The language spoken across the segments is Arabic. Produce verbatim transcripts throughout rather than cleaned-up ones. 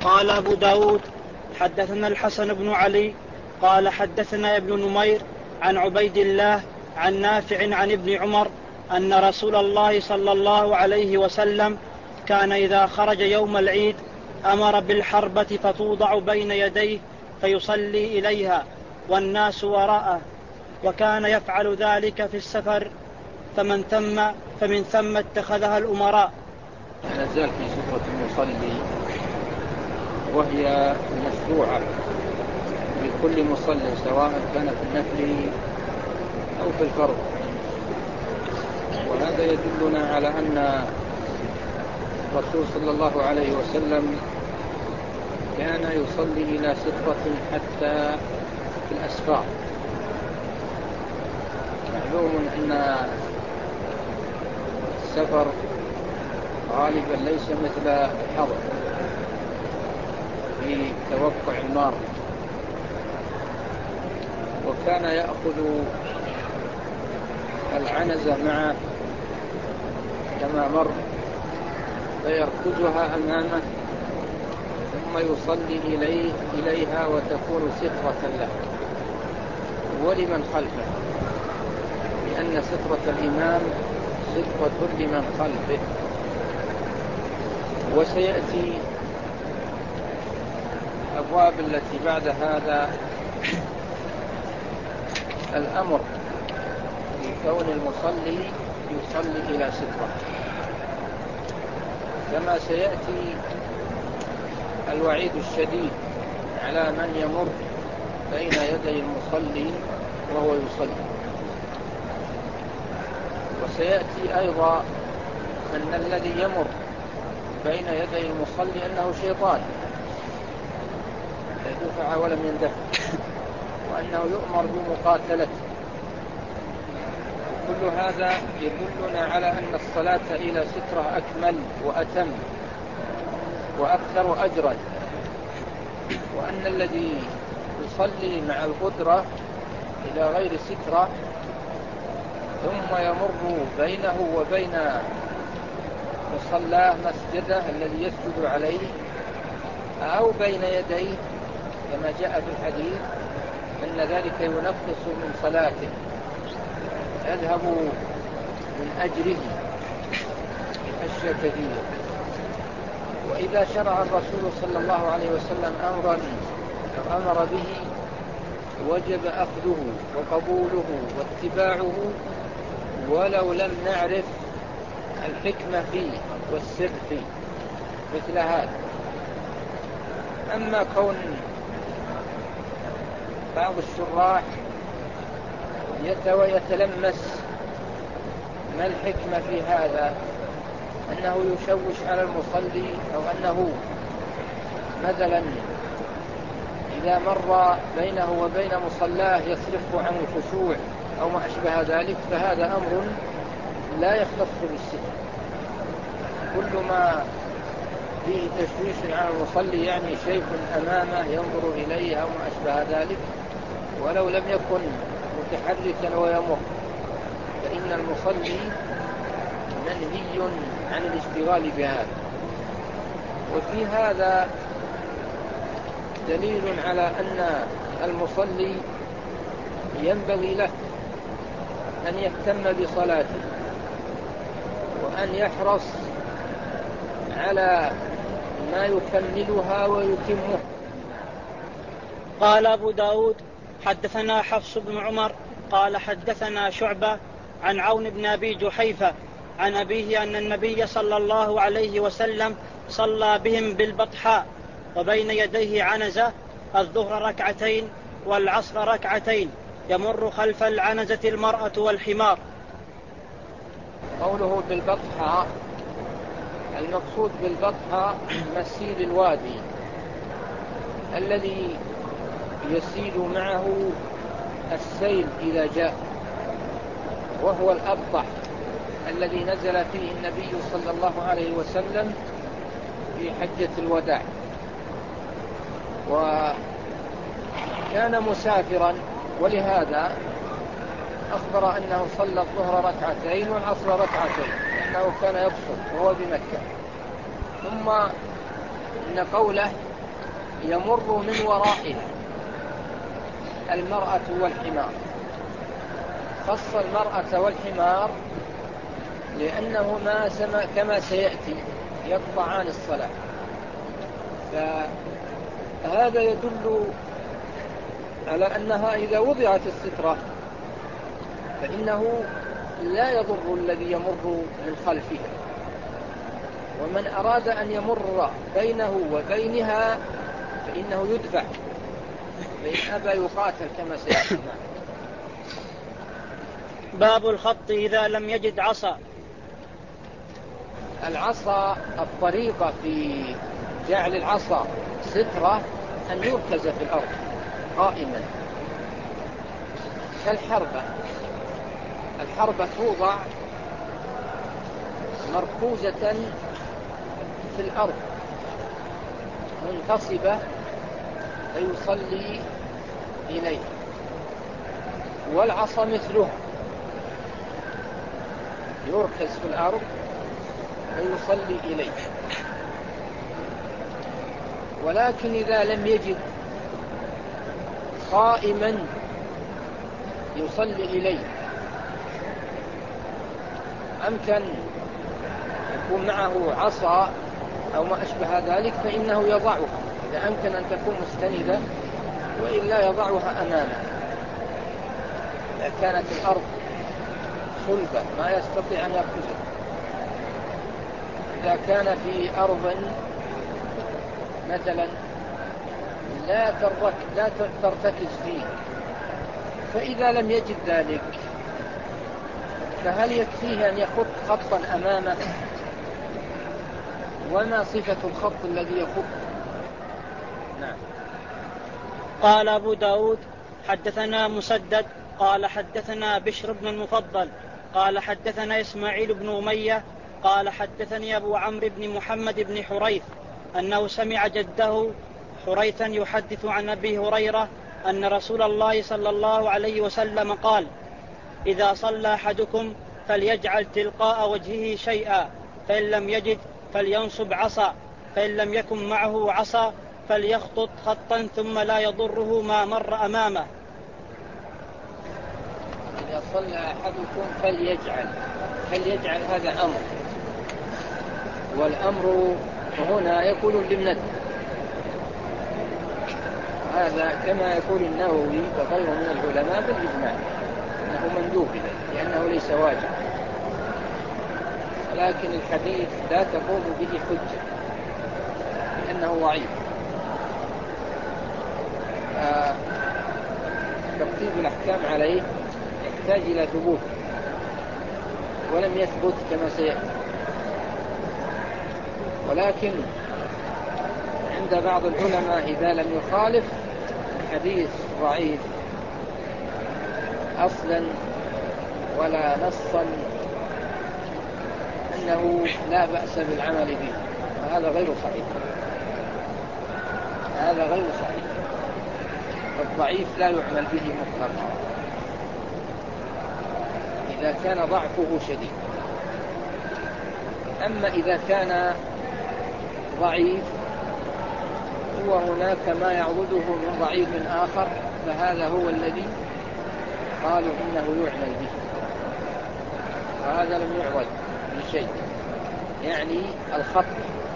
قال أبو داود حدثنا الحسن بن علي قال حدثنا ابن نمير عن عبيد الله عن نافع عن ابن عمر أن رسول الله صلى الله عليه وسلم كان إذا خرج يوم العيد أمر بالحربة فتوضع بين يديه فيصلي إليها والناس وراءه، وكان يفعل ذلك في السفر فمن ثم فمن ثم اتخذها الأمراء. نزال في سفرة المصلي، وهي مشروعة لكل مصلي سواء كان في النفل أو في الفرض. وهذا يدلنا على أن الرسول صلى الله عليه وسلم كان يصلي إلى سترة حتى في الأسفار. معلوم أن السفر غالبا ليس مثل الحضر في توقع المار، وكان يأخذ العنزة معه كما مر فيركزها أمامه ثم يصلي إليه إليها وتكون سترة له ولمن خلفه، لأن سترة الإمام سترة لمن خلفه. وسيأتي أبواب التي بعد هذا الأمر في كون المصلي يصلي إلى سترة، كما سيأتي الوعيد الشديد على من يمر بين يدي المصلي وهو يصلي. وسيأتي أيضا أن الذي يمر بين يدي المصلي أنه شيطان يدفع ولم يندفع، وأنه يؤمر بمقاتلته. كل هذا يدلنا على أن الصلاة إلى سترة أكمل وأتم وأكثر أجرا، وأن الذي يصلي مع القدرة إلى غير سترة ثم يمر بينه وبين مصلاه مسجده الذي يسجد عليه أو بين يديه كما جاء في الحديث أن ذلك ينقص من صلاته، يذهب من أجره أشياء كثيرة. وإذا شرع الرسول صلى الله عليه وسلم أمرا أمر به وجب أخذه وقبوله واتباعه ولو لم نعرف الحكمة فيه والسر فيه مثل هذا. أما كون بعض الشراح يتلمس ما الحكمة في هذا، أنه يشوش على المصلي، أو أنه مثلا إذا مر بينه وبين مصلاه يصرفه عن الخشوع أو ما أشبه ذلك، فهذا أمر لا يختص بالستر. كل ما فيه تشويش على المصلي يعني شيء أمامه ينظر إليه أو ما أشبه ذلك، ولو لم يكن متحركا ويمر، فإن المصلي منهي عن الاشتغال بهذا. وفي هذا دليل على أن المصلي ينبغي له أن يهتم بصلاته وأن يحرص على ما يكملها ويتمه. قال أبو داود حدثنا حفص بن عمر قال حدثنا شعبة عن عون بن أبي جحيفة عن أبيه أن النبي صلى الله عليه وسلم صلى بهم بالبطحاء وبين يديه عنزة، الظهر ركعتين والعصر ركعتين، يمر خلف العنزة المرأة والحمار. قوله بالبطحاء، المقصود بالبطحاء مسيل الوادي الذي يسيل معه السيل إذا جاء، وهو الأبطح الذي نزل فيه النبي صلى الله عليه وسلم في حجة الوداع، وكان مسافرا، ولهذا أخبر أنه صلى الظهر ركعتين والعصر ركعتين لأنه كان يقصر وهو بمكة. ثم إن قوله يمر من ورائها المرأة والحمار. خص المرأة والحمار لأنهما كما سيأتي يقطعان الصلاة، فهذا يدل على أنها إذا وضعت السترة فإنه لا يضر الذي يمر من خلفها، ومن أراد أن يمر بينه وبينها فإنه يدفع، فإن أبى يقاتل كما سيأتي. باب الخط إذا لم يجد عصا. العصا الطريقة في جعل العصا سترة أن يركز في الأرض قائما كالحربة. الحربة توضع مركوزة في الأرض منتصبة فيصلي إليه، والعصا مثله يركز في الأرض ويصلي إليه. ولكن إذا لم يجد قائما يصلي إليه أمكن يكون معه عصا أو ما أشبه ذلك فإنه يضعها إذا أمكن أن تكون مستندة، وإلا يضعها أمامه إذا كانت الأرض صلبة ما يستطيع أن يأخذها. إذا كان في أرض مثلا لا ترك لا ترتكز فيه، فإذا لم يجد ذلك فهل يكفيه أن يخط خطا أمامه؟ وما صفة الخط الذي يخط؟ نعم. قال أبو داود حدثنا مسدد قال حدثنا بشر بن المفضل قال حدثنا إسماعيل بن أمية قال حدثني أبو عمرو بن محمد بن حريث أنه سمع جده حريثا يحدث عن أبي هريرة أن رسول الله صلى الله عليه وسلم قال: إذا صلى أحدكم فليجعل تلقاء وجهه شيئا، فإن لم يجد فلينصب عصا، فإن لم يكن معه عصا فليخطط خطا ثم لا يضره ما مر أمامه. إذا صلى أحدكم فليجعل فليجعل هذا أمر، والأمر هنا يكون للندب، هذا كما يقول النووي وغيره من العلماء بالإجماع أنه مندوب لأنه ليس واجب، لكن الحديث لا تقوم به حجة لأنه ضعيف. ترتيب الأحكام عليه يحتاج إلى ثبوت، ولم يثبت كما سيأتي. ولكن عند بعض العلماء إذا لم يخالف الحديث ضعيف أصلا ولا نصا أنه لا بأس بالعمل به، فهذا غير صحيح، هذا غير صحيح. الضعيف لا يعمل به مطلقا إذا كان ضعفه شديد. أما إذا كان ضعيف وهناك ما يعوضه من ضعيف آخر فهذا هو الذي قالوا إنه يعمل به، وهذا لم يعوض بشيء. يعني الخط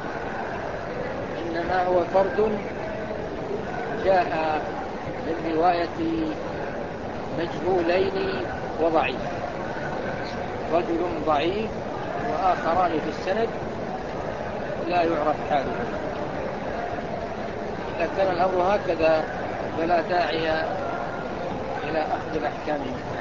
إنما هو فرد جاء من رواية مجهولين وضعيف، رجل ضعيف وآخران في السند لا يعرف حاله. إذا كان الأمر هكذا فلا داعي إلى أخذ الأحكام منها.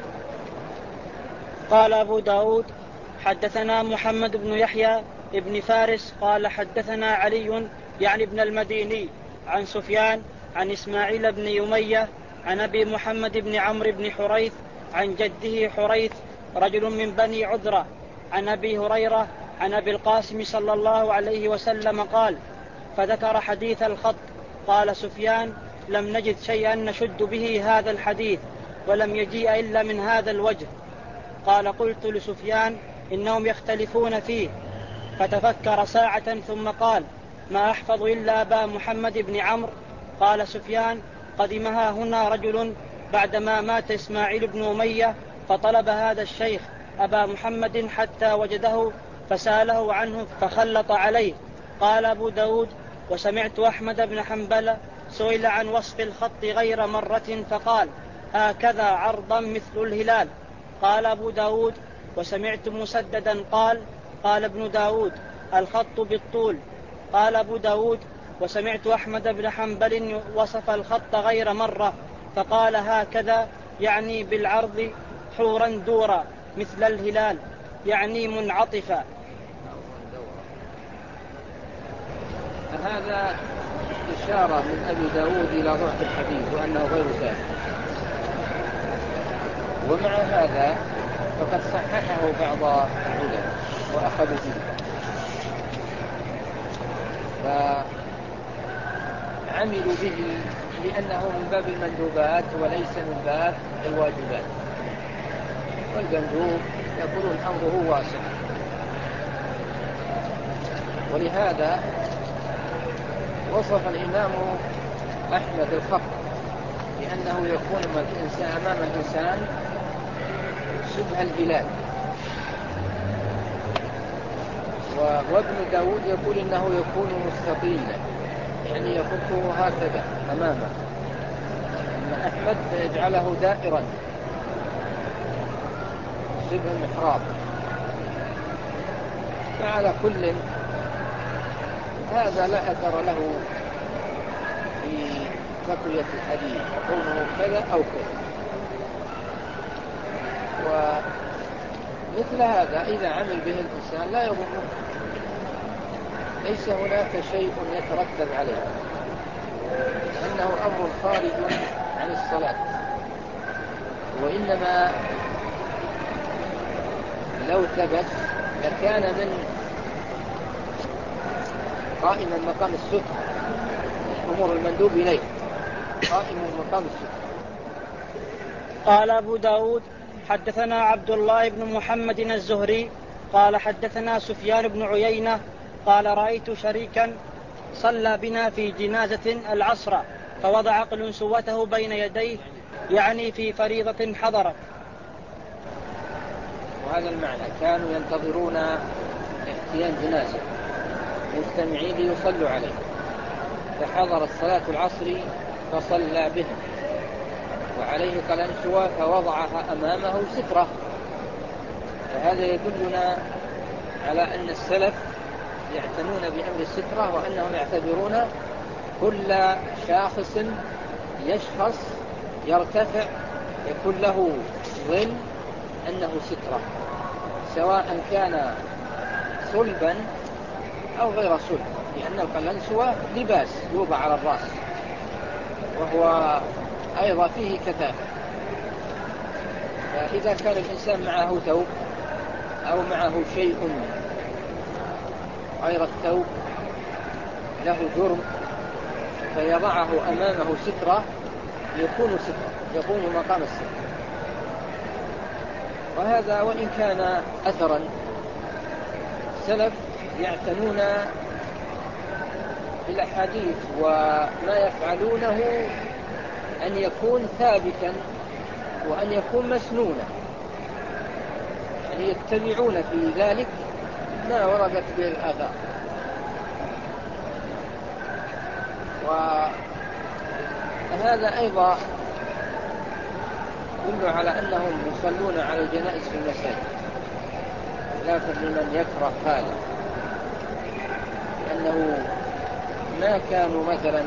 قال أبو داود حدثنا محمد بن يحيى ابن فارس قال حدثنا علي يعني ابن المديني عن سفيان عن إسماعيل بن يمية عن أبي محمد بن عمرو بن حريث عن جده حريث رجل من بني عذرة عن أبي هريرة عن أبي القاسم صلى الله عليه وسلم قال: فذكر حديث الخط. قال سفيان: لم نجد شيئا نشد به هذا الحديث، ولم يجيء إلا من هذا الوجه. قال: قلت لسفيان: إنهم يختلفون فيه. فتفكر ساعة ثم قال: ما أحفظ إلا أبا محمد بن عمرو. قال سفيان: قدمها هنا رجل بعدما مات إسماعيل بن أمية، فطلب هذا الشيخ أبا محمد حتى وجده فسأله عنه فخلط عليه. قال أبو داود: وسمعت أحمد بن حنبل سئل عن وصف الخط غير مرة فقال: هكذا عرضا مثل الهلال. قال أبو داود: وسمعت مسددا قال: قال ابن داود: الخط بالطول. قال أبو داود: وسمعت أحمد بن حنبل وصف الخط غير مرة فقال: هكذا، يعني بالعرض حورا دورا مثل الهلال، يعني منعطفا. هذا إشارة من أبي داود إلى ضعف الحديث وأنه غير ثابت، ومع هذا فقد صححه بعض العلماء وأخذوا به، فعملوا به لأنه من باب المندوبات وليس من باب الواجبات، والمندوب يقولون أمره واسع. ولهذا وصف الإمام أحمد الخط لأنه يكون الإنسان أمام الإنسان شبه الهلال، وابن داود يقول إنه يكون مستطيلا، يعني يخطه هكذا أمامه. أما أحمد يجعله دائرا شبه المحراب. فعلى كل هذا لا أثر له في تقوية الحديث، كونه كذا أو كذا. ومثل هذا إذا عمل به الإنسان لا يضره، ليس هناك شيء يترتب عليه، أنه أمر خارج عن الصلاة. وإنما لو ثبت لكان من قائما مقام الستر، أمور المندوب إليه قائما مقام الستر. قال أبو داود: حدثنا عبد الله بن محمد الزهري قال حدثنا سفيان بن عيينة قال: رأيت شريكا صلى بنا في جنازة العصر فوضع قلنسوته بين يديه، يعني في فريضة حضرت. وهذا المعنى، كانوا ينتظرون احتيان جنازة مجتمعين ليصلوا عليه، فحضرت صلاة العصر فصلى بهم وعليه قلنسوة فوضعها أمامه سترة. فهذا يدلنا على أن السلف يعتنون بأمر السترة، وأنهم يعتبرون كل شاخص يشخص يرتفع يكون له ظل أنه سترة، سواء كان صلبا أو غير صلب، لأن القلنسوة لباس يوضع على الرأس وهو أيضا فيه كثافة. فإذا كان الإنسان معه ثوب أو معه شيء غير الثوب له جرم فيضعه أمامه سترة يكون سترة، يقوم مقام السترة. وهذا وإن كان أثرا، السلف يعتنون بالأحاديث وما يفعلونه أن يكون ثابتا وأن يكون مسنونا، يعني يتبعون في ذلك ما وردت به الآثار. وهذا أيضا يدل على أنهم يصلون على الجنائز في المساجد، خلافا لمن يكره هذا، لأنه ما كانوا مثلا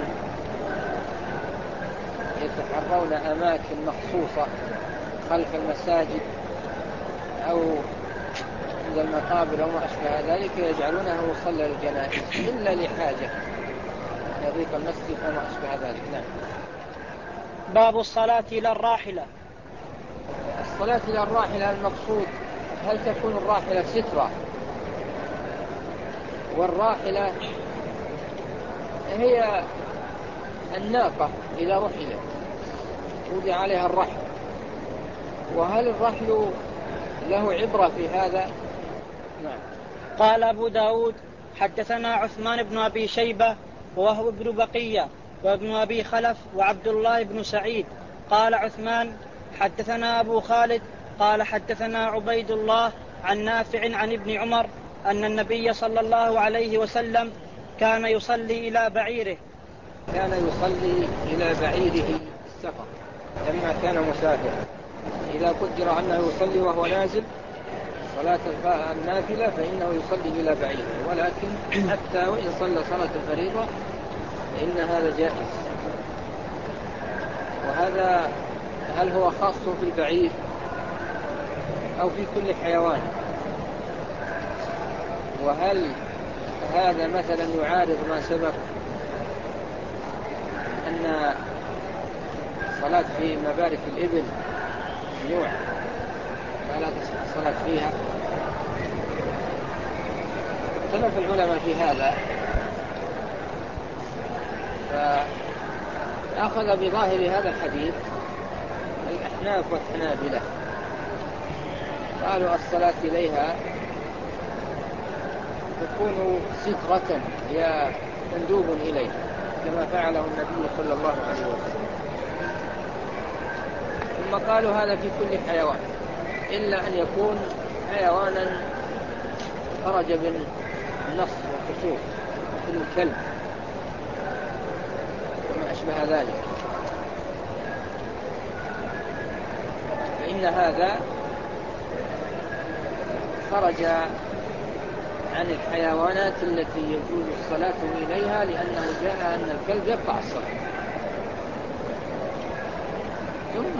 يتحرون أماكن مخصوصة خلف المساجد أو عند المقابر أو ما أشبه ذلك يجعلونه يصلى للجنائز إلا لحاجة يضيق المسجد أو ما أشبه ذلك. نعم. باب الصلاة إلى الراحلة. الصلاة إلى الراحلة المقصود هل تكون الراحلة سترة؟ والراحلة هي الناقة إذا رحلت وضع عليها الرحل، وهل الرحل له عبرة في هذا؟ نعم. قال أبو داود: حدثنا عثمان بن أبي شيبة وهو ابن بقية وابن أبي خلف وعبد الله بن سعيد. قال عثمان حدثنا أبو خالد قال حدثنا عبيد الله عن نافع عن ابن عمر أن النبي صلى الله عليه وسلم كان يصلي إلى بعيره كان يصلي إلى بعيره في السفر لما كان مسافرا. إذا قدر أنه يصلي وهو نازل صلاة النافلة فإنه يصلي إلى بعيره، ولكن حتى وإن صلى صلاة الفريضة فإن هذا جائز. وهذا هل هو خاص في البعير أو في كل حيوان؟ وهل هذا مثلا يعارض ما سبق أن الصلاة في مبارك الإبل ممنوع فلا تصح الصلاة فيها؟ اختلف العلماء في هذا، فأخذ بظاهر هذا الحديث الأحناف والحنابلة، قالوا الصلاة إليها تكون سترة هي مندوب إليه كما فعله النبي صلى الله عليه وسلم. ثم قالوا هذا في كل حيوان إلا أن يكون حيوانا خرج بالنص والخشوع مثل الكلب وما أشبه ذلك، فإن هذا خرج عن الحيوانات التي يجوز الصلاة إليها، لأنه جاء أن الكلب يقطع الصلاة. ثم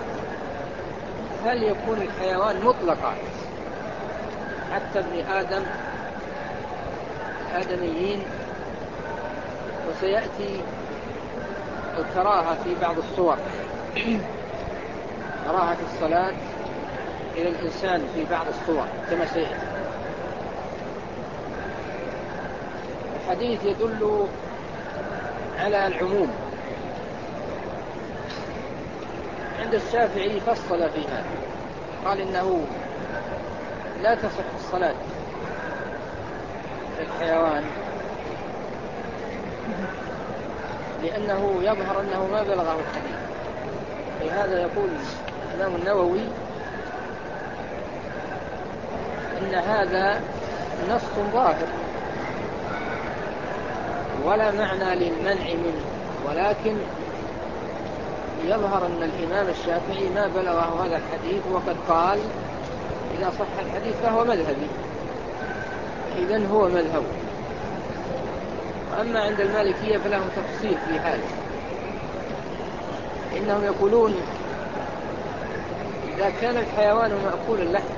هل يكون الحيوان مطلقا حتى ابن آدم الآدميين؟ وسيأتي الكراهة في بعض الصور، كراهة الصلاة إلى الإنسان في بعض الصور كما سيأتي. الحديث يدل على العموم. عند الشافعي فصل في هذا، قال إنه لا تصح الصلاة في الحيوان لأنه يظهر أنه ما بلغه الحديث. لهذا يقول الإمام النووي إن هذا نص ظاهر ولا معنى للمنع منه، ولكن يظهر أن الإمام الشافعي ما بلغه هذا الحديث، وقد قال إذا صح الحديث فهو مذهبي، إذن هو مذهب. أما عند المالكية فلهم تفصيل في هذا، إنهم يقولون إذا كان الحيوان مأكول اللحم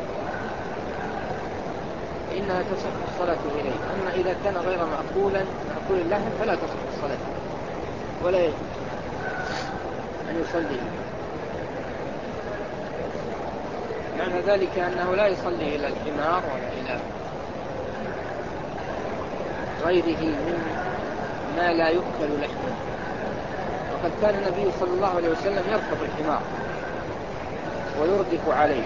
فإنها تصح الصلاة إليه، أما إذا كان غير مأكولا مأكول اللحم فلا تصح الصلاة ولا يجب أن يصلي. معنى ذلك أنه لا يصلي إلى الحمار ولا إلى غيره من ما لا يؤكل لحمه. وقد كان النبي صلى الله عليه وسلم يركب الحمار ويردف عليه،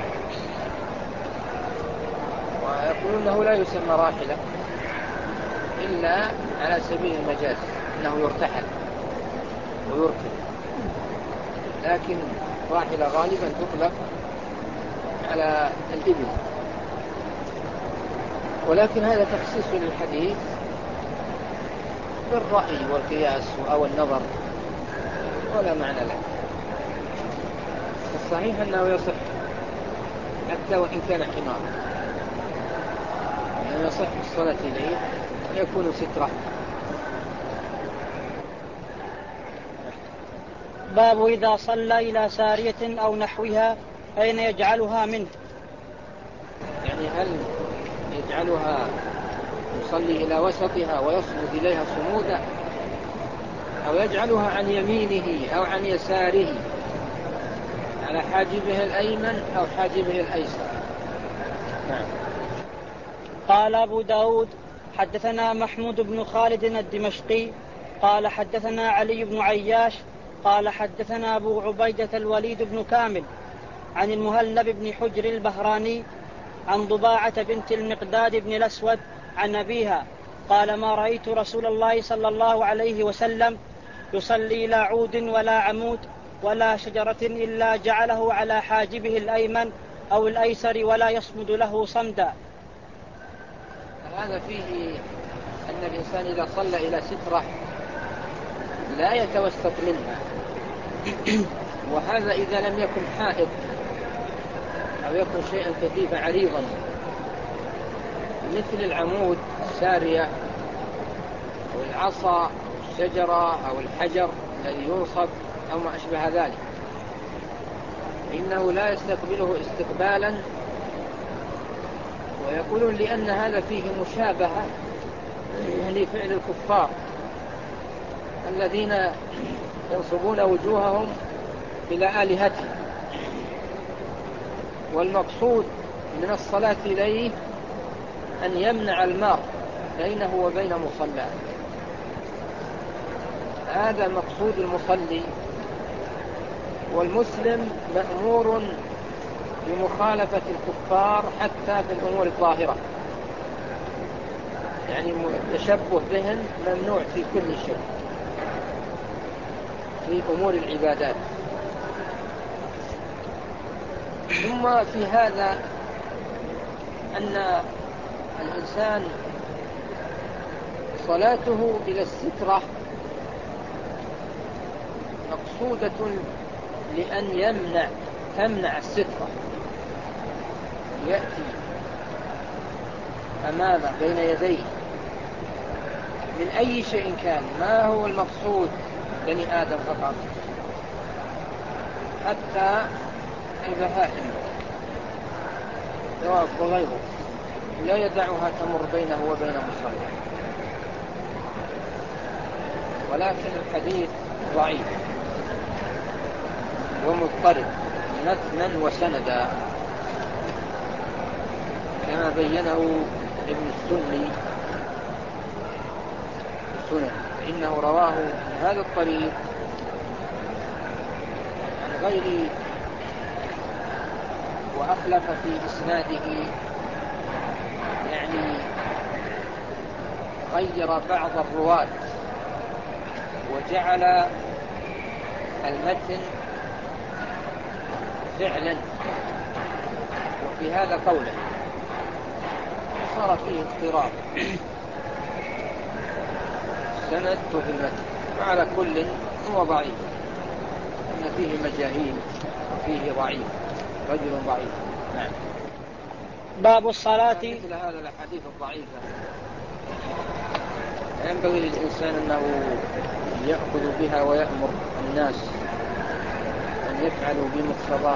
ويقولون أنه لا يسمى راحلة إلا على سبيل المجاز، أنه يرتحل ويركب، لكن راحلة غالبا تطلق على الإبل. ولكن هذا تخصيص للحديث بالرأي والقياس أو النظر ولا معنى له. الصحيح أنه يصح حتى وإن كان حمار، أنه يصح الصلاة إليه ويكون سترة. باب إذا صلى إلى سارية أو نحوها أين يجعلها منه؟ يعني هل يجعلها يصلي إلى وسطها ويصمد إليها صمودا، أو يجعلها عن يمينه أو عن يساره على حاجبه الأيمن أو حاجبه الأيسر؟ نعم. قال أبو داود حدثنا محمود بن خالد الدمشقي قال حدثنا علي بن عياش قال حدثنا أبو عبيدة الوليد بن كامل عن المهلب بن حجر البهراني عن ضباعة بنت المقداد بن الأسود عن أبيها قال ما رأيت رسول الله صلى الله عليه وسلم يصلي لا عود ولا عمود ولا شجرة إلا جعله على حاجبه الأيمن أو الأيسر ولا يصمد له صمدا. هذا فيه أن الإنسان إذا صلى إلى سترة لا يتوسط منها، وهذا إذا لم يكن حائط أو يكن شيئا كثيفا عريضا مثل العمود السارية أو العصا أو الشجرة أو الحجر الذي ينصب أو ما أشبه ذلك، إنه لا يستقبله استقبالا. ويقولون لأن هذا فيه مشابهة لفعل الكفار الذين ينصبون وجوههم إلى آلهتهم، والمقصود من الصلاة إليه أن يمنع المار بينه وبين مصلاه. هذا مقصود المصلي، والمسلم مأمور بمخالفة الكفار حتى في الأمور الظاهرة، يعني التشبه بهم ممنوع في كل شيء في أمور العبادات. ثم في هذا أن الإنسان صلاته إلى السترة مقصودة لأن يمنع تمنع السترة، يأتي أمامه بين يديه من أي شيء كان، ما هو المقصود بني آدم فقط، حتى البهائم دواب وغيره لا يدعها تمر بينه وبين مصلى. ولكن الحديث ضعيف ومضطرب متنا وسندا كما بينه ابن السني السنن، فإنه رواه من هذا الطريق عن غير وأخلف في إسناده، يعني غير بعض الرواة وجعل المتن فعلا، وفي هذا قوله صار فيه اضطراب السند وفي المتن، وعلى كل هو ضعيف، إن فيه مجاهيل وفيه ضعيف رجل ضعيف. نعم. باب الصلاة. مثل هذا الحديث الضعيفة ينبغي للإنسان أنه يأخذ بها ويأمر الناس أن يفعلوا بمقتضاها.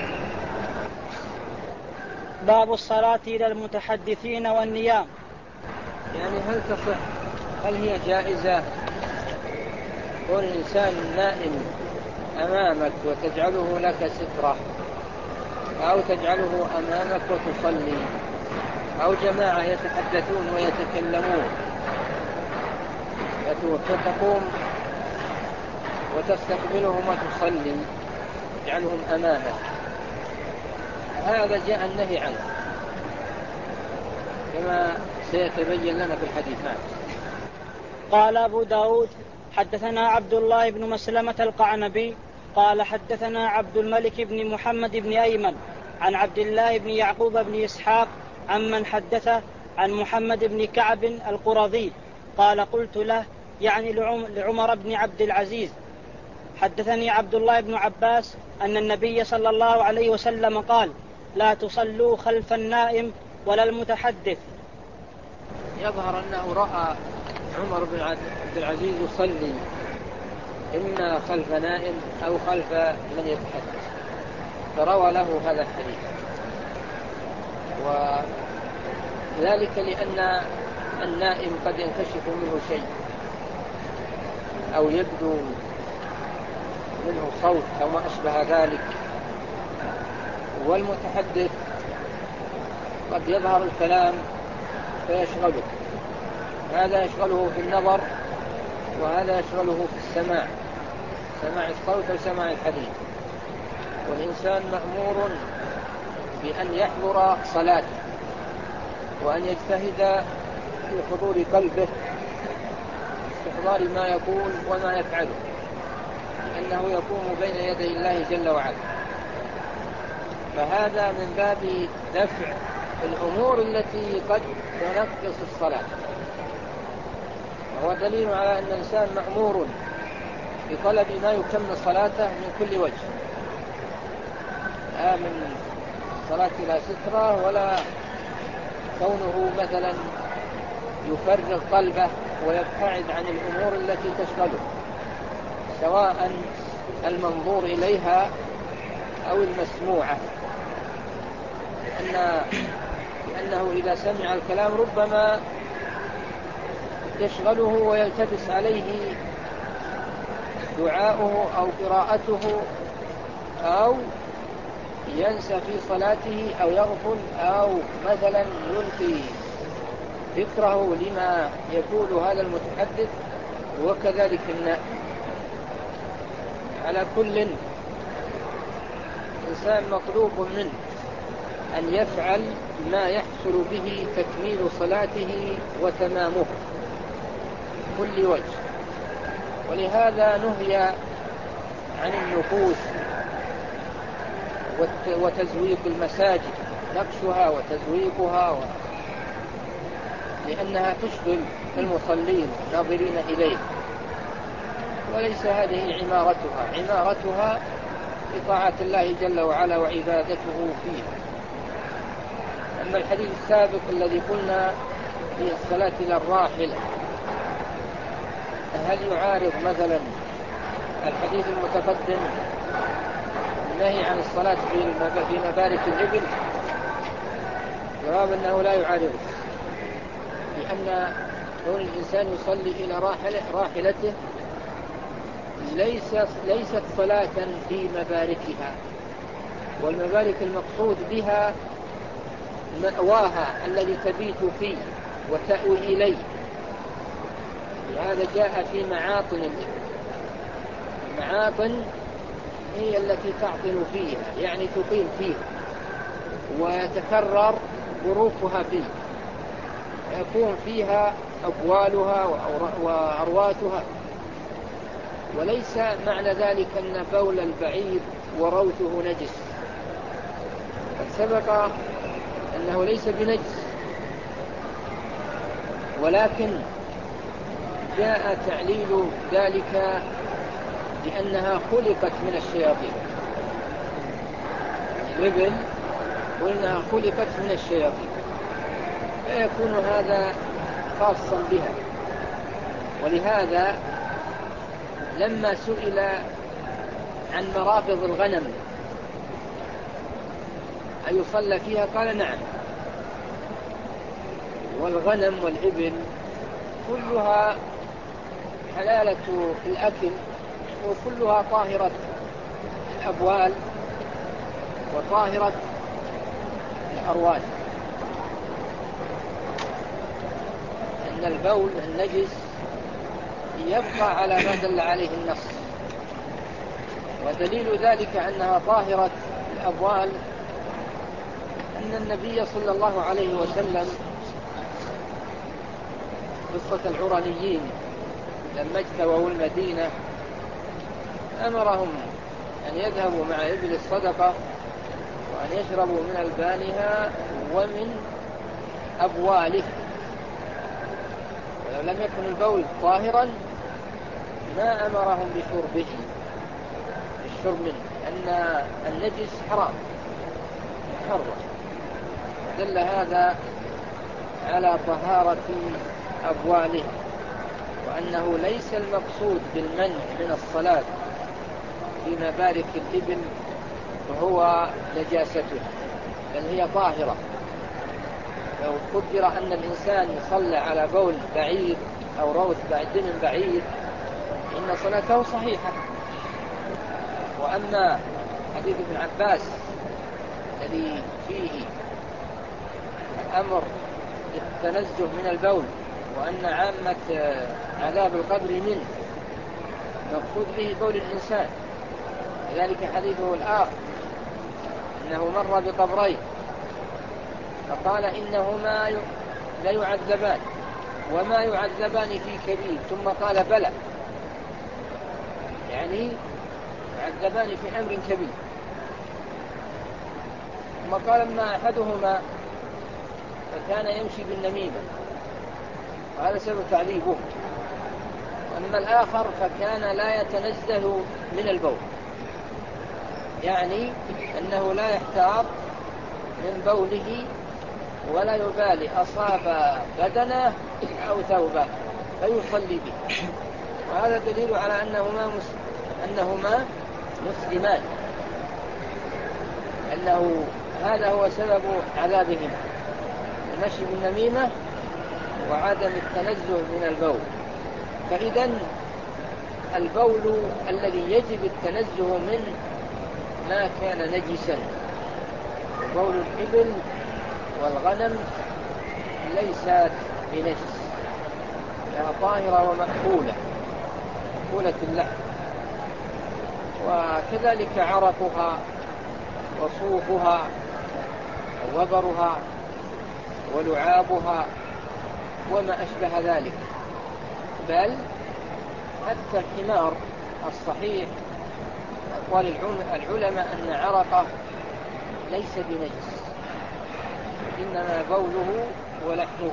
باب الصلاة إلى المتحدثين والنيام. يعني هل تصح، هل هي جائزة كون الإنسان نائم أمامك وتجعله لك سترة، أو تجعله أمامك وتصلي، أو جماعة يتحدثون ويتكلمون فتقوم وتستقبلهم وتصلي تجعلهم أمامك؟ هذا جاء النهي عنه كما سيتبين لنا في الحديث. قال أبو داود حدثنا عبد الله بن مسلمة القعنبي قال حدثنا عبد الملك بن محمد بن أيمن عن عبد الله بن يعقوب بن إسحاق عمن حدثه عن محمد بن كعب القرظي قال قلت له يعني لعمر بن عبد العزيز حدثني عبد الله بن عباس أن النبي صلى الله عليه وسلم قال لا تصلوا خلف النائم ولا المتحدث. يظهر أنه رأى عمر بن عبد العزيز يصلي إما خلف نائم أو خلف من يتحدث، فروى له هذا الحديث، وذلك لأن النائم قد ينكشف منه شيء أو يبدو منه صوت أو ما أشبه ذلك، والمتحدث قد يظهر الكلام فيشغله، هذا يشغله في النظر وهذا يشغله في السماع، سماع الصوت أو سماع الحديث. والإنسان مأمور بأن يحضر صلاته وأن يجتهد في حضور قلبه استحضار ما يقول وما يفعله، لأنه يقوم بين يدي الله جل وعلا. فهذا من باب دفع الأمور التي قد تنقص الصلاة، وهو دليل على أن الإنسان مأمور بطلب ما يكمل صلاته من كل وجه، لا من صلاة لا سترة، ولا كونه مثلا يفرغ قلبه ويبتعد عن الأمور التي تشغله، سواء المنظور إليها أو المسموعة، لأن لأنه إذا سمع الكلام ربما يشغله ويلتبس عليه دعاؤه أو قراءته، أو ينسى في صلاته، أو يغفل، أو مثلا يلقي ذكره لما يقول هذا المتحدث، وكذلك النائم. على كل إنسان مطلوب منه أن يفعل ما يحصل به تكميل صلاته وتمامه كل وجه. ولهذا نهي عن النفوس وتزويق المساجد، نقشها وتزويقها و... لأنها تشغل المصلين ناظرين إليه، وليس هذه عمارتها. عمارتها بطاعة الله جل وعلا وعبادته فيها. أما الحديث السابق الذي قلنا في الصلاة إلى الراحلة، هل يعارض مثلا الحديث المتقدم النهي عن الصلاة في مبارك الإبل؟ جواب أنه لا يعارض، لأن كون الإنسان يصلي إلى راحلة راحلته ليست ليست صلاة في مباركها، والمبارك المقصود بها مأواها الذي تبيت فيه وتأوي إليه. لهذا جاء في معاطن الإبل. المعاطن هي التي تعطن فيها، يعني تقيم فيها ويتكرر ظروفها فيه، يكون فيها أبوالها وأرواتها. وليس معنى ذلك أن بول البعير وروثه نجس، قد سبق أنه ليس بنجس، ولكن جاء تعليل ذلك لأنها خلقت من الشياطين. الإبل قلنا خلقت من الشياطين، فيكون هذا خاصا بها. ولهذا لما سئل عن مرابض الغنم أيصلى فيها قال نعم. والغنم والإبل كلها حلالة الأكل، وكلها طاهرة الأبوال وطاهرة الأرواح. أن البول النجس يبقى على ما دل عليه النص، ودليل ذلك أنها طاهرة الأبوال أن النبي صلى الله عليه وسلم قصة العرانيين لما اجتووا المدينة أمرهم أن يذهبوا مع إبل الصدقة وأن يشربوا من ألبانها ومن أبواله، ولو لم يكن البول طاهرا ما أمرهم بشربه بالشرب منه، أن النجس حرام محرم. دل هذا على طهارة أبواله، وأنه ليس المقصود بالمنع من الصلاة في مبارك الإبل هو نجاسته، بل هي طاهرة. لو قدر أن الإنسان يصلى على بول بعير أو روث دم بعير إن صلاته صحيحة. وأما حديث ابن عباس الذي فيه الأمر بالتنزه من البول وأن عامة عذاب القبر منه، مقصود به بول الإنسان. لذلك حديثه الآخر إنه مر بقبرين فقال إنهما لا يعذبان، وما يعذبان في كبير، ثم قال بلى، يعني يعذبان في أمر كبير. ثم قال أما أحدهما فكان يمشي بالنميمة وهذا سبب تعذيبه، وأما الآخر فكان لا يتنزه من البول، يعني أنه لا يحتاط من بوله ولا يبالي أصاب بدنه أو ثوبه فيصلي به. وهذا دليل على أنهما مسلم أنهما مسلمان، أنه هذا هو سبب عذابهما، المشي بالنميمة وعدم التنزه من البول. فإذا البول الذي يجب التنزه منه ما كان نجسا، بول الإبل والغنم ليست بنجس، لها طاهرة ومأكولة، مأكولة اللحم، وكذلك عرقها وصوفها ووبرها ولعابها وما أشبه ذلك. بل حتى الحمار الصحيح أقوال العلماء أن عرقه ليس بنجس، إنما بوله ولحمه.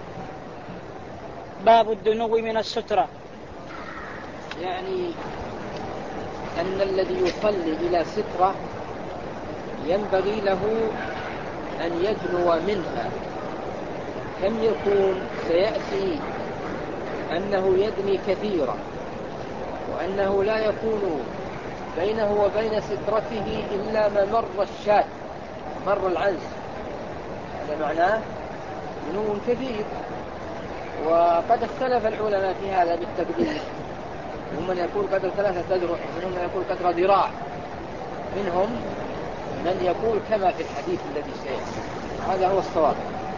باب الدنو من السترة، يعني أن الذي يصلي إلى سترة ينبغي له أن يدنو منها. كم يكون سيأتي أنه يدني كثيرا، وأنه لا يكون بينه وبين سترته إلا ممر الشاة، مر العنز، هذا معناه دنو كثير. وقد اختلف العلماء في هذا بالتقدير، ومن يقول قدر ثلاثة أذرع، ومنهم من يقول قدر ذراع، منهم من يقول كما في الحديث الذي سيأتي. هذا هو الصواب.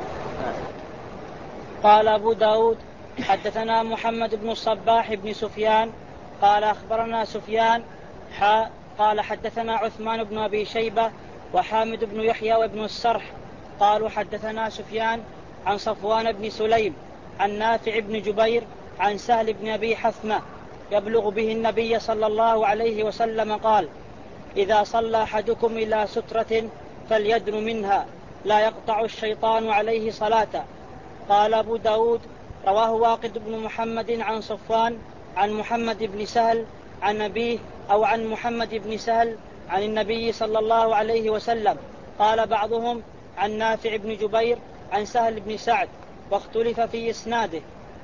قال أبو داود حدثنا محمد بن الصباح بن سفيان قال أخبرنا سفيان حا قال حدثنا عثمان بن أبي شيبة وحامد بن يحيى وابن السرح قالوا حدثنا سفيان عن صفوان بن سليم عن نافع بن جبير عن سهل بن أبي حثمة يبلغ به النبي صلى الله عليه وسلم قال: إذا صلى أحدكم إلى سترة فليدن منها لا يقطع الشيطان عليه صلاته. قال أبو داود رواه واقد بن محمد عن صفوان عن محمد بن سهل عن أبيه أو عن محمد بن سهل عن النبي صلى الله عليه وسلم. قال بعضهم عن نافع بن جبير عن سهل بن سعد، واختلف في إسناده.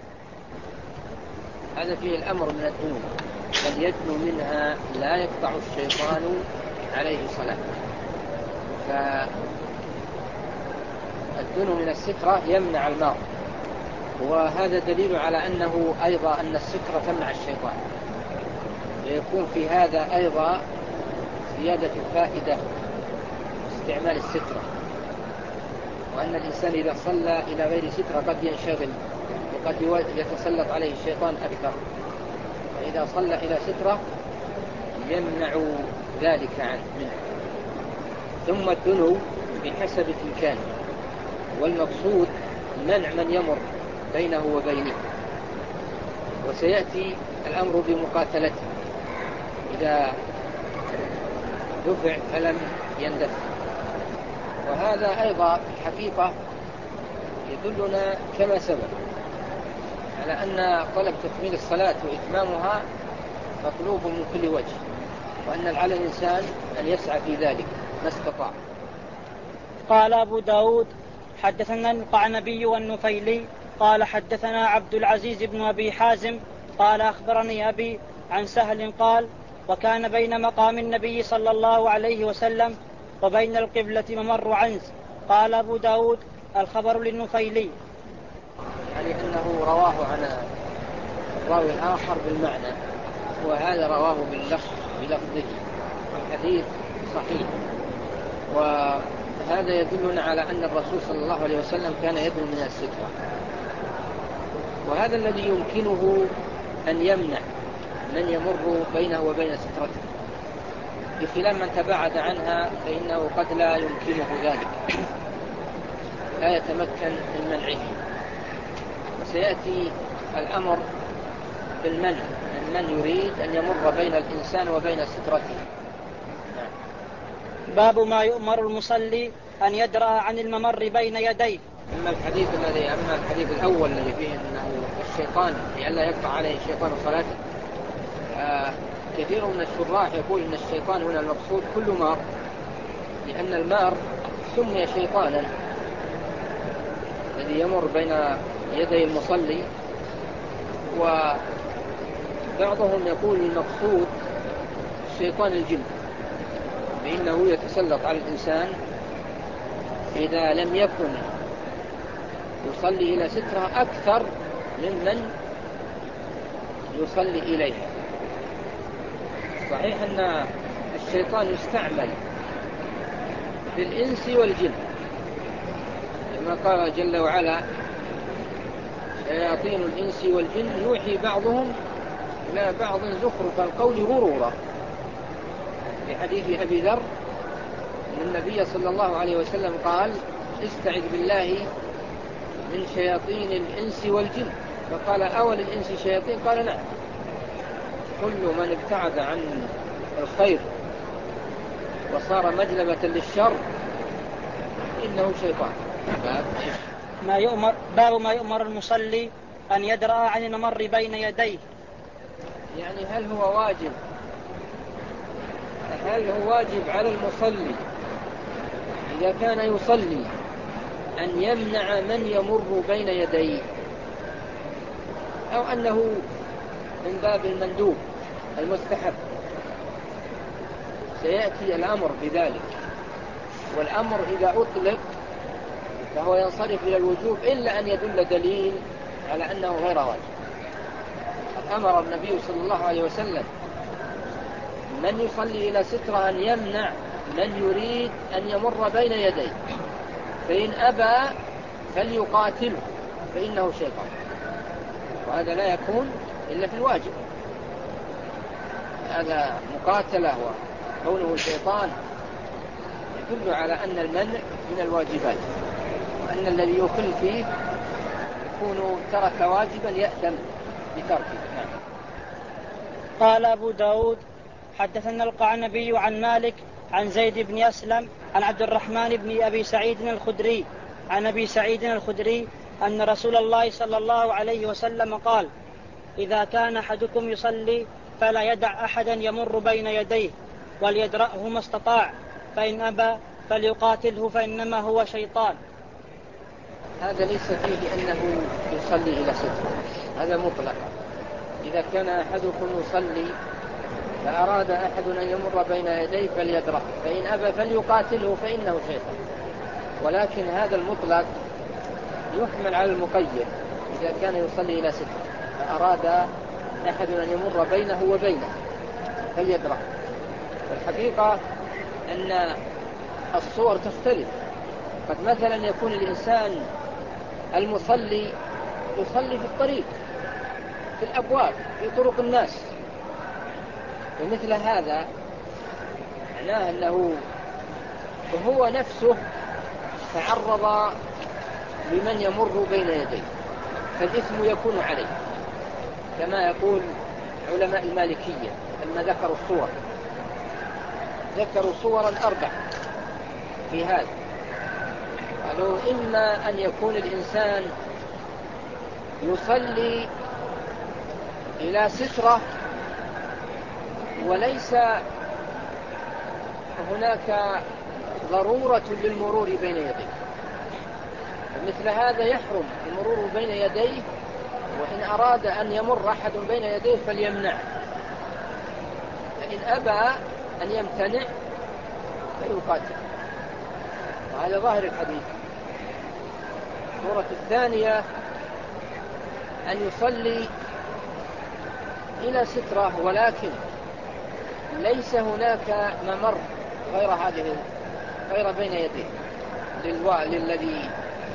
هذا فيه الأمر من الدنو، بل يدنو منها لا يقطع الشيطان عليه صلاة. فالدنو من السترة يمنع الماء، وهذا دليل على أنه أيضا أن السترة تمنع الشيطان، ويكون في هذا أيضا زيادة الفائدة استعمال السترة، وأن الإنسان إذا صلى إلى غير سترة قد ينشغل وقد يتسلط عليه الشيطان أكثر، فإذا صلى إلى سترة يمنع ذلك عنه منه. ثم الدنو بحسب الإمكان، والمقصود منع من يمر بينه وبينه، وسيأتي الأمر بمقاتلته إذا دفع فلم يندفع. وهذا أيضا الحقيقة يدلنا كما سبق على أن طلب تكميل الصلاة وإتمامها مطلوب من كل وجه، وأن على الإنسان أن يسعى في ذلك ما استطاع. قال أبو داود حدثنا القعنبي والنفيلي قال حدثنا عبد العزيز بن أبي حازم قال أخبرني أبي عن سهل قال: وكان بين مقام النبي صلى الله عليه وسلم وبين القبلة ممر عنز. قال أبو داود: الخبر للنفيلي، يعني أنه رواه عن الراوي الآخر بالمعنى، وهذا رواه باللفظ بلفظه، الحديث صحيح. وهذا يدلنا على أن الرسول صلى الله عليه وسلم كان يدنو من السترة، وهذا الذي يمكنه أن يمنع من يمر بينه وبين سترته، بخلاف من تباعد عنها فإنه قد لا يمكنه ذلك، لا يتمكن من منعه. وسيأتي الأمر بالمنع من يريد أن يمر بين الإنسان وبين سترته. باب ما يؤمر المصلي أن يدرأ عن الممر بين يديه. أما الحديث الذي أما الحديث الأول الذي فيه أنه الشيطان لئلا يقطع عليه الشيطان صلاته، آه كثير من الشراح يقول أن الشيطان هنا المقصود كل مار، لأن المار سمي شيطانا الذي يمر بين يدي المصلي، وبعضهم يقول المقصود الشيطان الجن، فإنه يتسلط على الإنسان إذا لم يكن يصلي إلى سترة أكثر ممن يصلي إليها. صحيح أن الشيطان يستعمل بالإنس والجن، كما قال جل وعلا شياطين الإنس والجن يوحي بعضهم إلى بعض زخرف القول غرورا، في حديث أبي ذر أن النبي صلى الله عليه وسلم قال استعذ بالله من شياطين الإنس والجن، فقال أول الإنس شياطين؟ قال نعم. كل من ابتعد عن الخير وصار مجلبة للشر إنه شيطان. ما يؤمر باب ما يؤمر المصلي أن يدرأ عن الممر بين يديه. يعني هل هو واجب هل هو واجب على المصلي إذا كان يصلي أن يمنع من يمر بين يديه، أو أنه من باب المندوب المستحب؟ سيأتي الأمر بذلك، والأمر إذا أطلق فهو ينصرف إلى الوجوب إلا أن يدل دليل على أنه غير واجب. أمر النبي صلى الله عليه وسلم من يصلي إلى سترة أن يمنع من يريد أن يمر بين يديه، فإن أبى فليقاتله فإنه شيطان، وهذا لا يكون إلا في الواجب. هذا مقاتلة وكونه شيطان يدل على أن المنع من الواجبات، وأن الذي يخل فيه يكون ترك واجبا يأثم بتركه. نعم. قال أبو داود حدثنا القعنبي عن مالك عن زيد بن أسلم عن عبد الرحمن بن أبي سعيد الخدري عن أبي سعيد الخدري أن رسول الله صلى الله عليه وسلم قال إذا كان أحدكم يصلي فلا يدع أحدا يمر بين يديه وليدرأه ما استطاع، فإن أبى فليقاتله فإنما هو شيطان. هذا ليس فيه أنه يصلي إلى ستر، هذا مطلق. إذا كان أحدكم يصلي فأراد أحد أن يمر بين يديه فليدرأه، فإن أبى فليقاتله فإنه شيطان. ولكن هذا المطلق يحمل على المقيد، إذا كان يصلي إلى ستر فأراد أحد أن يمر بينه وبينه فليدرأه. والحقيقة أن الصور تختلف، قد مثلا يكون الإنسان المصلي يصلي في الطريق في الأبواب في طرق الناس، ومثل هذا معناه أنه هو نفسه تعرض لمن يمر بين يديه، فالإثم يكون عليه، كما يقول علماء المالكية لما ذكروا الصور، ذكروا صورا أربع في هذا. قالوا إما أن يكون الإنسان يصلي إلى سترة وليس هناك ضرورة للمرور بين يديه، مثل هذا يحرم المرور بين يديه، وإن أراد أن يمر أحد بين يديه فليمنع، فإن أبى أن يمتنع فيقاتل. وهذا ظاهر الحديث. الصورة الثانية أن يصلي إلى سترة ولكن ليس هناك ممر غير هذه غير بين يديه للذي،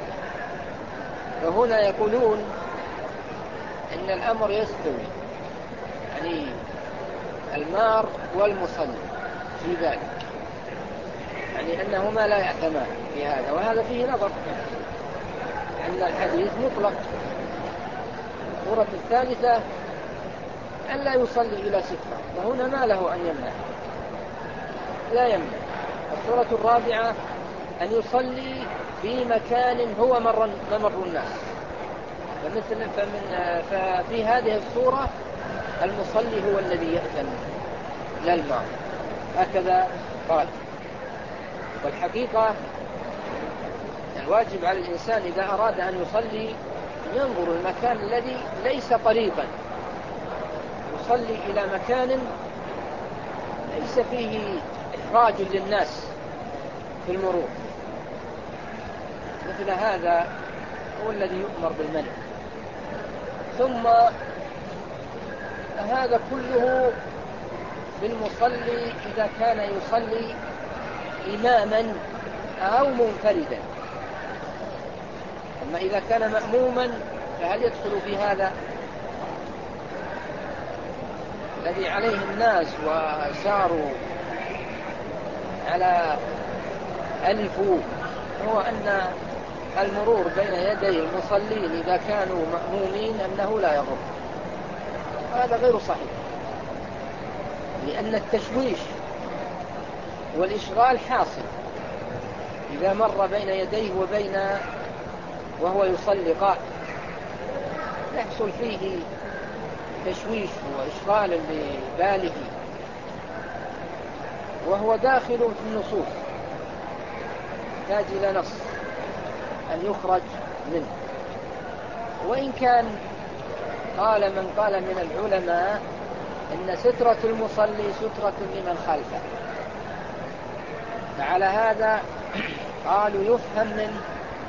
فهنا يقولون إن الأمر يستوي، يعني المار والمصلي في ذلك، يعني أنهما لا يأثمان في هذا. وهذا فيه نظر، أن الحديث مطلق الصورة الثالثة أن لا يصلي إلى سترة، وهنا ما له أن يمنع، لا يمنع. الصورة الرابعة أن يصلي في مكان هو مر, ممر الناس، فمثل فمن ففي هذه الصورة المصلي هو الذي يأذن لا الماء، هكذا قال. والحقيقة الواجب على الإنسان إذا أراد أن يصلي ينظر المكان الذي ليس طريقا، يصلي إلى مكان ليس فيه إحراج للناس في المرور، مثل هذا هو الذي يؤمر بالمنع. ثم هذا كله بالمصلي إذا كان يصلي إماما أو منفردا. أما إذا كان مأموما فهل يدخل في هذا؟ الذي عليه الناس وساروا على ألفوا هو أن المرور بين يدي المصلين إذا كانوا مأمومين أنه لا يضر. هذا غير صحيح، لأن التشويش والإشغال حاصل إذا مر بين يديه وبين وهو يصلي قائم، يحصل فيه تشويش وإشغال لباله، وهو داخل في النصوص يحتاج إلى نص أن يخرج منه. وإن كان قال من قال من العلماء إن سترة المصلي سترة لمن خلفه، فعلى هذا قالوا يفهم من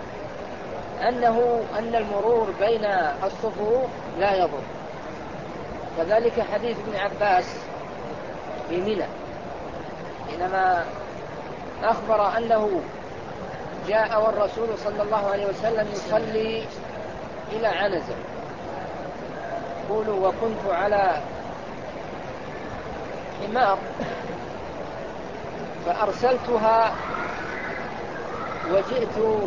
أنه أن المرور بين الصفوف لا يضر. كذلك حديث ابن عباس في منى حينما أخبر أنه جاء والرسول صلى الله عليه وسلم يصلي إلى عنزة، يقول وكنت على حمار فأرسلتها وجئت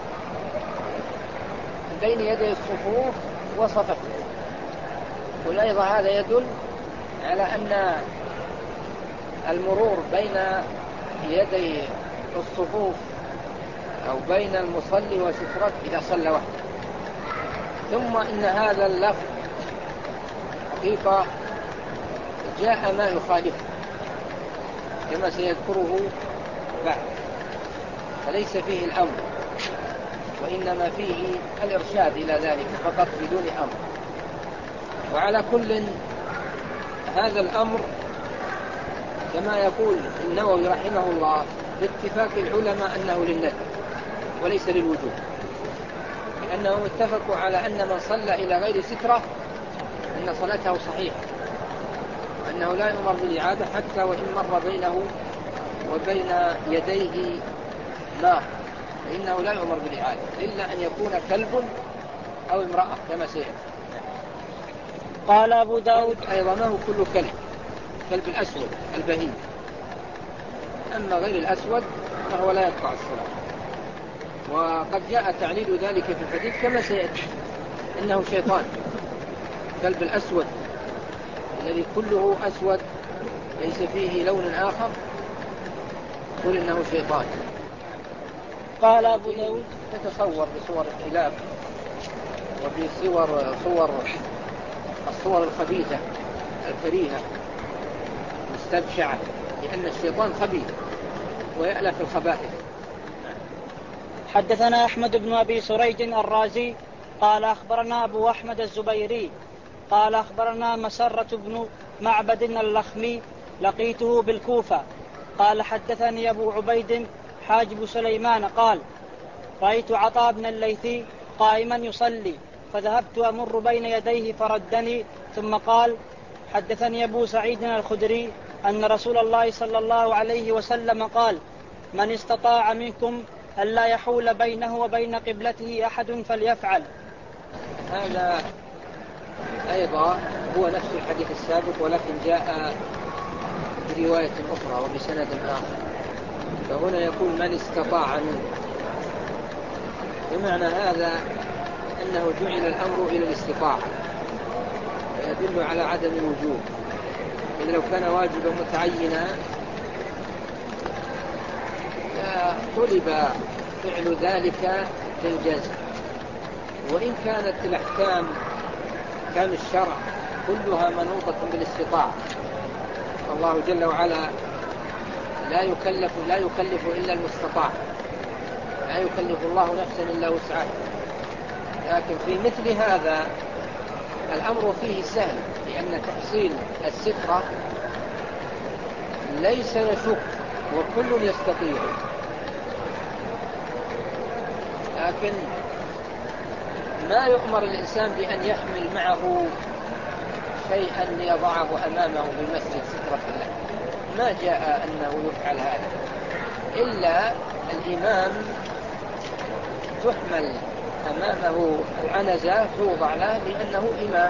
بين يدي الصفوف وصفت. والأيضا هذا يدل على أن المرور بين يدي الصفوف أو بين المصلي وسترته إذا صلى وحده. ثم إن هذا اللفظ حقيقة جاء ما يخالفه كما سيذكره بعد، فليس فيه الأمر وإنما فيه الإرشاد إلى ذلك فقط بدون أمر. وعلى كل هذا الأمر كما يقول النووي رحمه الله باتفاق العلماء أنه للندب وليس للوجوب، لأنهم اتفقوا على أن من صلى إلى غير سترة أن صلاته صحيحة، وأنه لا يؤمر بالإعادة حتى وإن مر بينه وبين يديه ماء، فإنه لا يؤمر بالإعادة إلا أن يكون كلب أو امرأة كما سيأتي. قال أبو داود أيضا ما هو كل كلب، كلب الأسود البهيم، أما غير الأسود فهو لا يقطع الصلاة. وقد جاء تعليل ذلك في الحديث كما سيأتي، إنه شيطان. كلب الأسود الذي كله أسود ليس فيه لون آخر قل إنه شيطان. قال أبو داود تتصور بصور الكلاب وبصور صور الصور الخبيثة الكريهة مستبشعة، لأن الشيطان خبيث ويألف الخبائث. حدثنا أحمد بن أبي سريج الرازي قال أخبرنا أبو أحمد الزبيري قال أخبرنا مسرة بن معبد اللخمي لقيته بالكوفة قال حدثني أبو عبيد حاجب سليمان قال رأيت عطاء بن الليثي قائما يصلي فذهبت أمر بين يديه فردني، ثم قال حدثني أبو سعيد الخدري أن رسول الله صلى الله عليه وسلم قال من استطاع منكم ألا يحول بينه وبين قبلته أحد فليفعل. هذا أيضا هو نفس الحديث السابق ولكن جاء برواية أخرى وبسند آخر، فهنا يقول من استطاع منكم، بمعنى هذا أنه جعل الأمر إلى الاستطاعة يدل على عدم الوجوب، إذ لو كان واجبا متعينا طلب فعل ذلك بالجزم. وإن كانت الأحكام كان الشرع كلها منوطة بالاستطاعة، الله جل وعلا لا يكلف لا يكلف إلا المستطاع، لا يكلف الله نفسا إلا وسعها، لكن في مثل هذا الأمر فيه سهل، لأن تحصيل السترة ليس يشق وكل يستطيع، لكن ما يؤمر الإنسان بأن يحمل معه شيئا ليضعه أمامه في المسجد سترة له، ما جاء أنه يفعل هذا، إلا الإمام تحمل أمامه العنزة توضع له لأنه إمام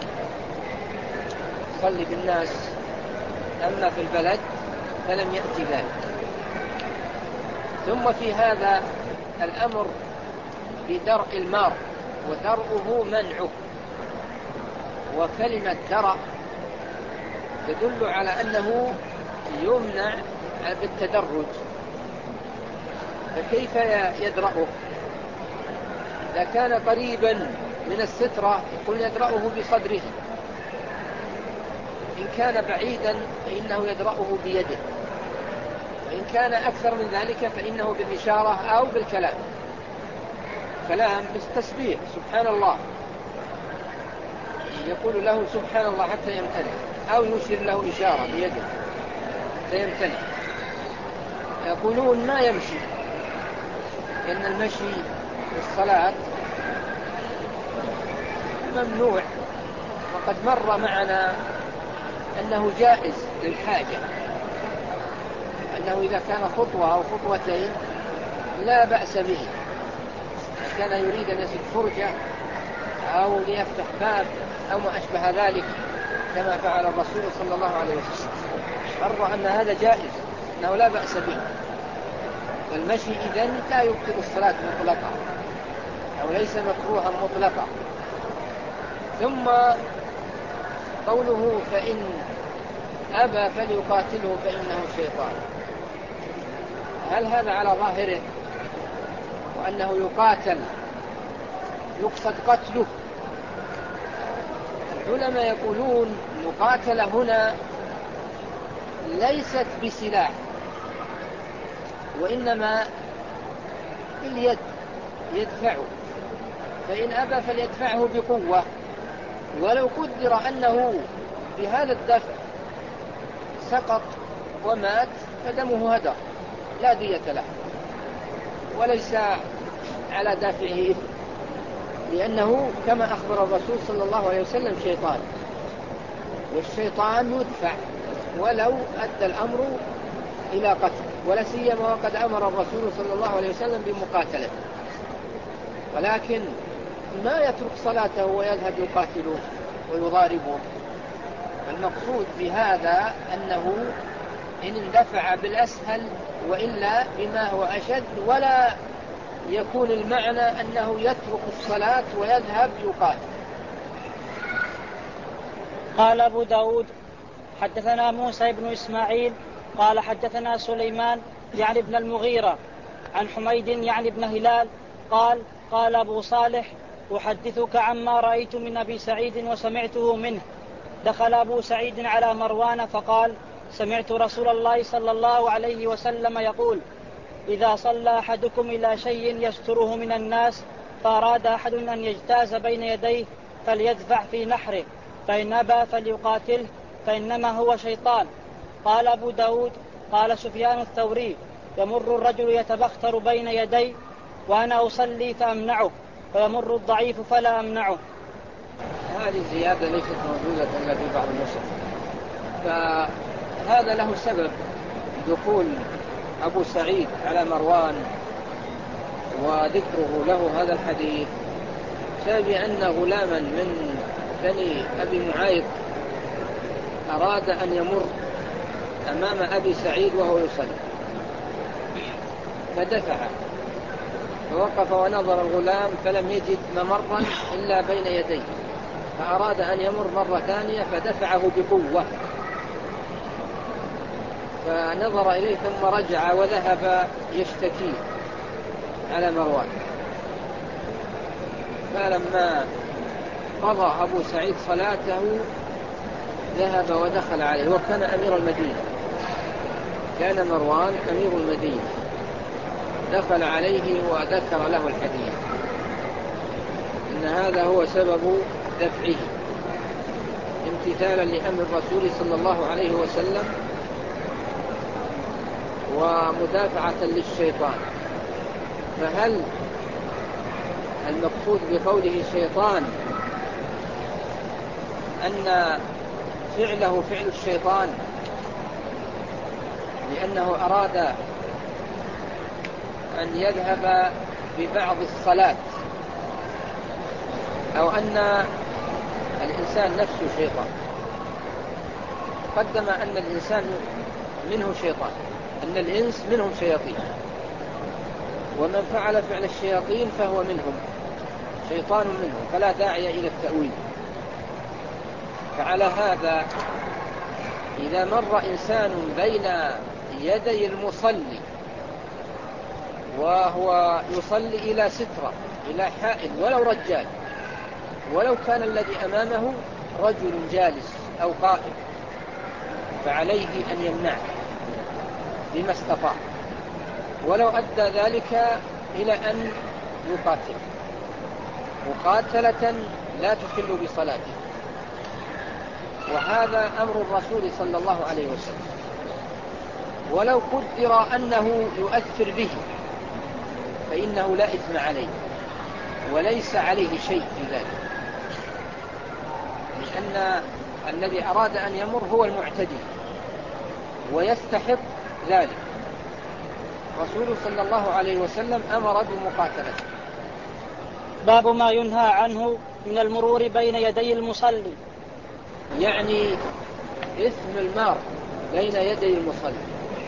يصلي بالناس. أما في البلد فلم يأتي ذلك. ثم في هذا الأمر بدرء المار، ودرءه منعه، وكلمة درء تدل على أنه يمنع بالتدرج، فكيف يدرأه؟ إذا كان قريبا من السترة يقول يدرأه بصدره، إن كان بعيدا فإنه يدرأه بيده، وإن كان أكثر من ذلك فإنه بالإشارة أو بالكلام، كلام بالتسبيح سبحان الله، يقول له سبحان الله حتى يمتنع، أو يشير له إشارة بيده فيمتنع. يقولون ما يمشي، لأن المشي في الصلاة ممنوع، وقد مر معنا أنه جائز للحاجة، أنه إذا كان خطوة أو خطوتين لا بأس به، كان يريد أن يسد فرجة أو ليفتح باب أو ما أشبه ذلك كما فعل الرسول صلى الله عليه وسلم، مر أن هذا جائز، أنه لا بأس به. فالمشي إذن لا يبطل الصلاة مطلقا، أو ليس مكروها مطلقا. ثم قوله فإن أبى فليقاتله فإنه شيطان، هل هذا على ظاهره وأنه يقاتل يقصد قتله؟ العلماء يقولون المقاتلة هنا ليست بسلاح، وإنما باليد يدفعه، فإن أبى فليدفعه بقوة، ولو قدر أنه بهذا الدفع سقط ومات فدمه هدر لا دية له، وليس على دافعه إثم، لأنه كما أخبر الرسول صلى الله عليه وسلم شيطان، والشيطان يدفع ولو أدى الأمر إلى قتل، ولا سيما وقد أمر الرسول صلى الله عليه وسلم بمقاتلته، ولكن ما يترك صلاته ويذهب يقاتله ويضاربه. المقصود بهذا أنه إن اندفع بالأسهل وإلا بما هو أشد، ولا يكون المعنى أنه يترك الصلاة ويذهب يقاتل. قال أبو داود حدثنا موسى بن إسماعيل قال حدثنا سليمان يعني ابن المغيرة عن حميد يعني ابن هلال قال قال أبو صالح أحدثك عما رأيت من أبي سعيد وسمعته منه. دخل أبو سعيد على مروان فقال سمعت رسول الله صلى الله عليه وسلم يقول إذا صلى أحدكم إلى شيء يستره من الناس فأراد أحد أن يجتاز بين يديه فليدفع في نحره، فإن أبى فليقاتله فإنما هو شيطان. قال أبو داود قال سفيان الثوري يمر الرجل يتبختر بين يدي وأنا أصلي فأمنعه، ويمر الضعيف فلا أمنعه. هذه الزيادة ليست موجودة إلا في بعض النسخ، فهذا له سبب دخول أبو سعيد على مروان وذكره له هذا الحديث، سبب أن غلاما من بني أبي معايط أراد أن يمر أمام أبي سعيد وهو يصلي فدفع، فوقف ونظر الغلام فلم يجد ممرا إلا بين يديه، فأراد أن يمر مرة ثانية فدفعه بقوة، فنظر إليه ثم رجع وذهب يشتكي على مروان. فلما قضى أبو سعيد صلاته ذهب ودخل عليه، وكان أمير المدينة، كان مروان أمير المدينة، دخل عليه وذكر له الحديث إن هذا هو سبب دفعه امتثالا لأمر الرسول صلى الله عليه وسلم ومدافعة للشيطان. فهل المقصود بقوله شيطان أن فعله فعل الشيطان لأنه أراد أن يذهب ببعض الصلاة، أو أن الإنسان نفسه شيطان؟ قدم أن الإنسان منه شيطان، أن الإنس منهم شياطين، ومن فعل فعل الشياطين فهو منهم، شيطان منهم، فلا داعي إلى التأويل. فعلى هذا إذا مر إنسان بين يدي المصلي وهو يصلي إلى سترة، إلى حائل، ولو رجال، ولو كان الذي أمامه رجل جالس أو قائم، فعليه أن يمنعه بما استطاع، ولو أدى ذلك إلى أن يقاتل مقاتلة لا تخل بصلاته. وهذا أمر الرسول صلى الله عليه وسلم، ولو قدر أنه يؤثر به فإنه لا إثم عليه وليس عليه شيء في ذلك، لأن الذي أراد أن يمر هو المعتدي ويستحق ذلك. رسول صلى الله عليه وسلم أمر بمقاتلته. باب ما ينهى عنه من المرور بين يدي المصلي، يعني إثم المار بين يدي المصلي،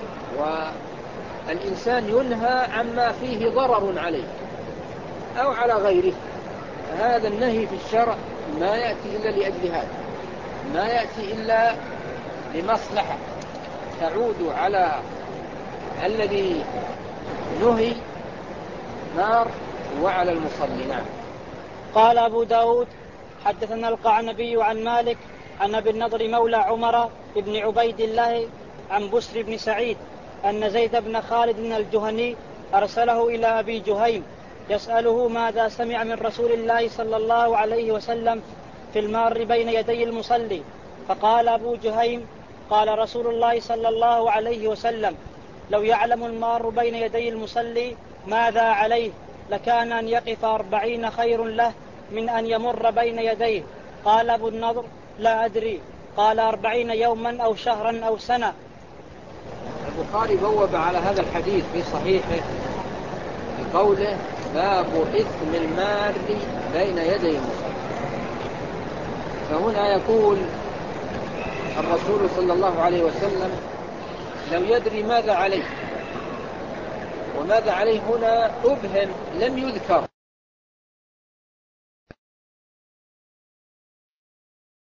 والإنسان ينهى عما فيه ضرر عليه أو على غيره. هذا النهي في الشرع ما يأتي إلا لأجل هذا، ما يأتي إلا لمصلحة تعود على الذي نهي نار وعلى المصلي. نعم. قال أبو داود حدثنا القعنبي عن مالك عن أبي النضر مولى عمر بن عبيد الله عن بسر بن سعيد أن زيد بن خالد الجهني أرسله إلى أبي جهيم يسأله ماذا سمع من رسول الله صلى الله عليه وسلم في المار بين يدي المصلي. فقال أبو جهيم قال رسول الله صلى الله عليه وسلم لو يعلم المار بين يدي المصلي ماذا عليه لكان أن يقف أربعين خير له من أن يمر بين يديه. قال أبو النضر لا أدري، قال أربعين يوما أو شهرا أو سنة. البخاري بوب على هذا الحديث في صحيحه بقوله باب إثم المار بين يدي المصلي. فهنا يقول الرسول صلى الله عليه وسلم لو يدري ماذا عليه، وماذا عليه هنا أبهم لم يذكر،